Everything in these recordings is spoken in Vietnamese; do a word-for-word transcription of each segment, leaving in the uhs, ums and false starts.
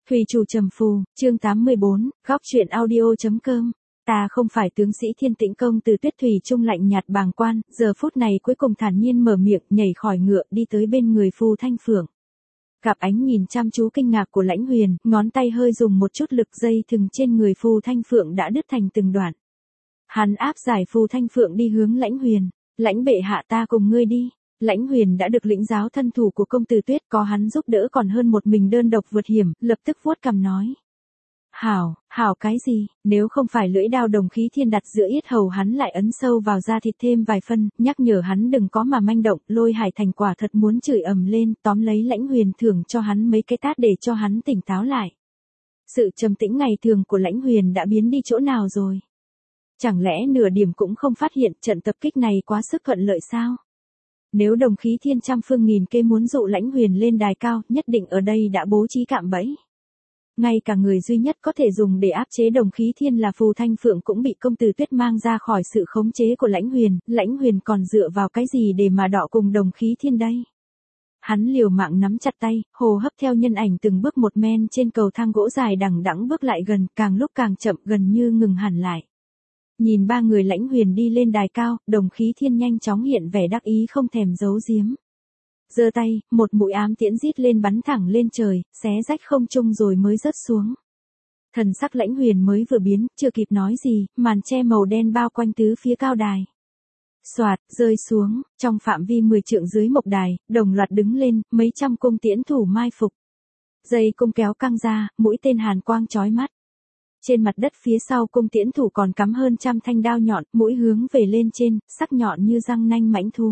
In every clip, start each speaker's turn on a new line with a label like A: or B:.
A: Thủy chủ trầm phù, chương tám mươi bốn, góc truyện audio.com. Ta không phải tướng sĩ Thiên Tĩnh công từ Tuyết Thủy trung lạnh nhạt bàng quan, giờ phút này cuối cùng thản nhiên mở miệng, nhảy khỏi ngựa đi tới bên người Phù Thanh Phượng. Gặp ánh nhìn chăm chú kinh ngạc của Lãnh Huyền, ngón tay hơi dùng một chút lực, dây thừng trên người Phù Thanh Phượng đã đứt thành từng đoạn. Hắn áp giải Phù Thanh Phượng đi hướng Lãnh Huyền, "Lãnh bệ hạ, ta cùng ngươi đi." Lãnh Huyền đã được lĩnh giáo thân thủ của công tử Tuyết, có hắn giúp đỡ còn hơn một mình đơn độc vượt hiểm, lập tức vuốt cằm nói: "Hảo, hảo cái gì, nếu không phải lưỡi đao đồng khí thiên đặt giữa yết hầu hắn lại ấn sâu vào da thịt thêm vài phân, nhắc nhở hắn đừng có mà manh động." Lôi Hải Thành quả thật muốn chửi ầm lên, tóm lấy Lãnh Huyền thưởng cho hắn mấy cái tát để cho hắn tỉnh táo lại. Sự trầm tĩnh ngày thường của Lãnh Huyền đã biến đi chỗ nào rồi? Chẳng lẽ nửa điểm cũng không phát hiện trận tập kích này quá sức thuận lợi sao? Nếu đồng khí thiên trăm phương nghìn kế muốn dụ Lãnh Huyền lên đài cao, nhất định ở đây đã bố trí cạm bẫy. Ngay cả người duy nhất có thể dùng để áp chế đồng khí thiên là Phù Thanh Phượng cũng bị công tử Tuyết mang ra khỏi sự khống chế của Lãnh Huyền, Lãnh Huyền còn dựa vào cái gì để mà đọ cùng đồng khí thiên đây? Hắn liều mạng nắm chặt tay, hô hấp theo nhân ảnh từng bước một men trên cầu thang gỗ dài đằng đẵng bước lại gần, càng lúc càng chậm, gần như ngừng hẳn lại. Nhìn ba người Lãnh Huyền đi lên đài cao, đồng khí thiên nhanh chóng hiện vẻ đắc ý không thèm giấu giếm. Giơ tay, một mũi ám tiễn rít lên bắn thẳng lên trời, xé rách không trung rồi mới rớt xuống. Thần sắc Lãnh Huyền mới vừa biến, chưa kịp nói gì, màn che màu đen bao quanh tứ phía cao đài. Soạt, rơi xuống, trong phạm vi mười trượng dưới mộc đài, đồng loạt đứng lên, mấy trăm cung tiễn thủ mai phục. Dây cung kéo căng ra, mũi tên hàn quang chói mắt. Trên mặt đất phía sau cung tiễn thủ còn cắm hơn trăm thanh đao nhọn, mũi hướng về lên trên, sắc nhọn như răng nanh mãnh thú.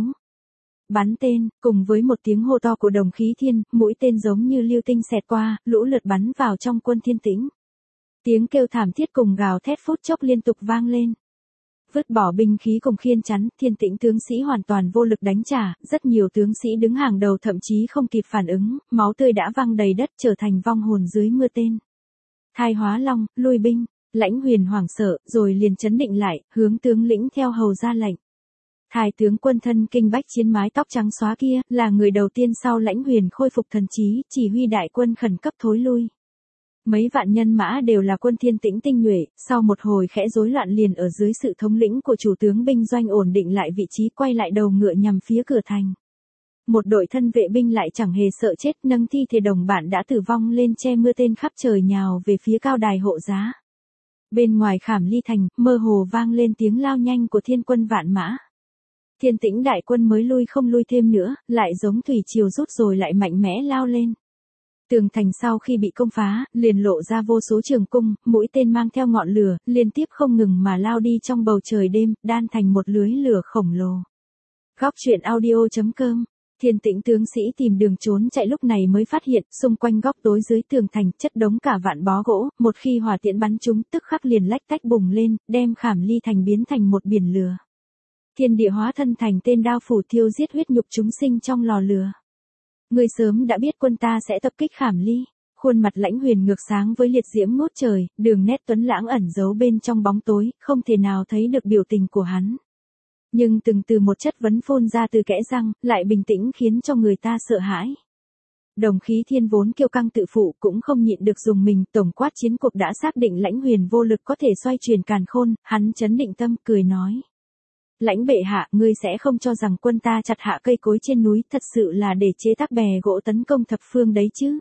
A: Bắn tên, cùng với một tiếng hô to của đồng khí thiên, mũi tên giống như lưu tinh xẹt qua, lũ lượt bắn vào trong quân Thiên Tĩnh. Tiếng kêu thảm thiết cùng gào thét phút chốc liên tục vang lên. Vứt bỏ binh khí cùng khiên chắn, Thiên Tĩnh tướng sĩ hoàn toàn vô lực đánh trả, rất nhiều tướng sĩ đứng hàng đầu thậm chí không kịp phản ứng, máu tươi đã văng đầy đất trở thành vong hồn dưới mưa tên. Thai hóa long, lui binh, Lãnh Huyền hoảng sợ, rồi liền chấn định lại, hướng tướng lĩnh theo hầu ra lệnh. Thái tướng quân thân kinh bách chiến mái tóc trắng xóa kia, là người đầu tiên sau Lãnh Huyền khôi phục thần trí, chỉ huy đại quân khẩn cấp thối lui. Mấy vạn nhân mã đều là quân Thiên Tĩnh tinh nhuệ, sau một hồi khẽ rối loạn liền ở dưới sự thống lĩnh của chủ tướng binh doanh ổn định lại vị trí, quay lại đầu ngựa nhằm phía cửa thành. Một đội thân vệ binh lại chẳng hề sợ chết, nâng thi thể đồng bạn đã tử vong lên che mưa tên khắp trời nhào về phía cao đài hộ giá. Bên ngoài Khảm Ly thành, mơ hồ vang lên tiếng lao nhanh của thiên quân vạn mã. Thiên Tĩnh đại quân mới lui không lui thêm nữa, lại giống thủy triều rút rồi lại mạnh mẽ lao lên. Tường thành sau khi bị công phá, liền lộ ra vô số trường cung, mũi tên mang theo ngọn lửa, liên tiếp không ngừng mà lao đi trong bầu trời đêm, đan thành một lưới lửa khổng lồ. Góc truyện audio.com. Thiên Tĩnh tướng sĩ tìm đường trốn chạy lúc này mới phát hiện, xung quanh góc tối dưới tường thành chất đống cả vạn bó gỗ, một khi hỏa tiễn bắn chúng tức khắc liền lách tách bùng lên, đem Khảm Ly thành biến thành một biển lửa. Thiên địa hóa thân thành tên đao phủ thiêu giết huyết nhục chúng sinh trong lò lửa. Người sớm đã biết quân ta sẽ tập kích Khảm Ly. Khuôn mặt Lãnh Huyền ngược sáng với liệt diễm ngút trời, đường nét tuấn lãng ẩn giấu bên trong bóng tối, không thể nào thấy được biểu tình của hắn. Nhưng từng từ một chất vấn phun ra từ kẽ răng, lại bình tĩnh khiến cho người ta sợ hãi. Đồng khí thiên vốn kiêu căng tự phụ cũng không nhịn được dùng mình, tổng quát chiến cuộc đã xác định Lãnh Huyền vô lực có thể xoay chuyển càn khôn, hắn trấn định tâm, cười nói. Lãnh bệ hạ, ngươi sẽ không cho rằng quân ta chặt hạ cây cối trên núi thật sự là để chế tác bè gỗ tấn công thập phương đấy chứ.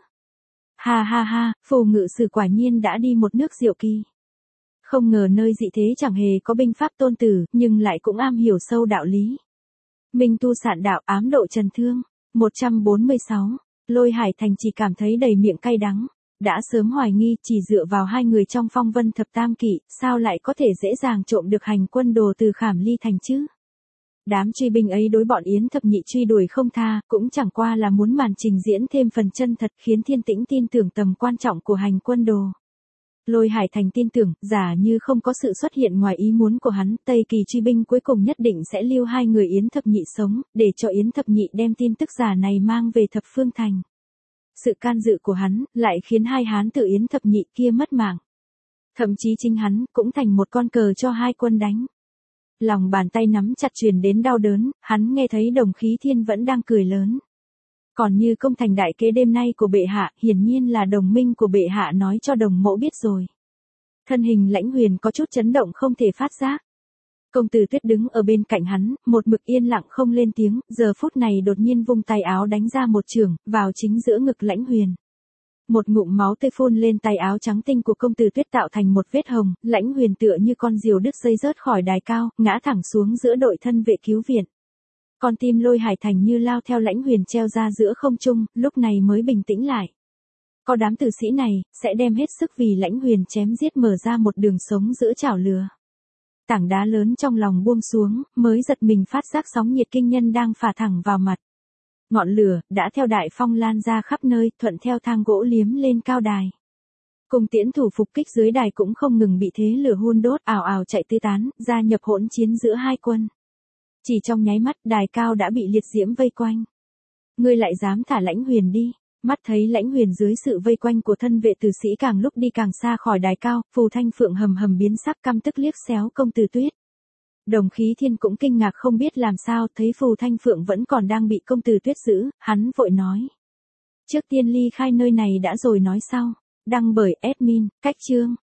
A: Ha ha ha, Phù ngự sử quả nhiên đã đi một nước diệu kỳ. Không ngờ nơi dị thế chẳng hề có binh pháp tôn tử, nhưng lại cũng am hiểu sâu đạo lý. Minh tu sạn đạo, ám độ trần thương. một trăm bốn mươi sáu. Lôi Hải Thành chỉ cảm thấy đầy miệng cay đắng. Đã sớm hoài nghi chỉ dựa vào hai người trong phong vân thập tam kỵ, sao lại có thể dễ dàng trộm được hành quân đồ từ Khảm Ly thành chứ? Đám truy binh ấy đối bọn Yến thập nhị truy đuổi không tha, cũng chẳng qua là muốn màn trình diễn thêm phần chân thật, khiến Thiên Tĩnh tin tưởng tầm quan trọng của hành quân đồ. Lôi Hải Thành tin tưởng, giả như không có sự xuất hiện ngoài ý muốn của hắn, Tây Kỳ truy binh cuối cùng nhất định sẽ lưu hai người Yến thập nhị sống, để cho Yến thập nhị đem tin tức giả này mang về thập phương thành. Sự can dự của hắn, lại khiến hai hán tử Yến thập nhị kia mất mạng. Thậm chí chính hắn, cũng thành một con cờ cho hai quân đánh. Lòng bàn tay nắm chặt truyền đến đau đớn, hắn nghe thấy đồng khí thiên vẫn đang cười lớn. Còn như công thành đại kế đêm nay của bệ hạ, hiển nhiên là đồng minh của bệ hạ nói cho đồng mẫu biết rồi. Thân hình Lãnh Huyền có chút chấn động không thể phát giác. Công tử Tuyết đứng ở bên cạnh hắn, một mực yên lặng không lên tiếng, giờ phút này đột nhiên vung tay áo đánh ra một chưởng, vào chính giữa ngực Lãnh Huyền. Một ngụm máu tươi phun lên tay áo trắng tinh của công tử Tuyết tạo thành một vết hồng, Lãnh Huyền tựa như con diều đứt dây rớt khỏi đài cao, ngã thẳng xuống giữa đội thân vệ cứu viện. Con tim Lôi Hải Thành như lao theo Lãnh Huyền treo ra giữa không trung, lúc này mới bình tĩnh lại. Có đám tử sĩ này, sẽ đem hết sức vì Lãnh Huyền chém giết mở ra một đường sống giữa chảo lửa. Tảng đá lớn trong lòng buông xuống, mới giật mình phát giác sóng nhiệt kinh nhân đang phả thẳng vào mặt. Ngọn lửa, đã theo đại phong lan ra khắp nơi, thuận theo thang gỗ liếm lên cao đài. Cùng tiễn thủ phục kích dưới đài cũng không ngừng bị thế lửa hun đốt, ào ào chạy tứ tán, gia nhập hỗn chiến giữa hai quân. Chỉ trong nháy mắt, đài cao đã bị liệt diễm vây quanh. Ngươi lại dám thả Lãnh Huyền đi. Mắt thấy Lãnh Huyền dưới sự vây quanh của thân vệ tử sĩ càng lúc đi càng xa khỏi đài cao, Phù Thanh Phượng hầm hầm biến sắc căm tức liếc xéo công tử Tuyết. Đồng Khí Thiên cũng kinh ngạc không biết làm sao, thấy Phù Thanh Phượng vẫn còn đang bị công tử Tuyết giữ, hắn vội nói. Trước tiên ly khai nơi này đã rồi nói sau. Đăng bởi admin, cách chương.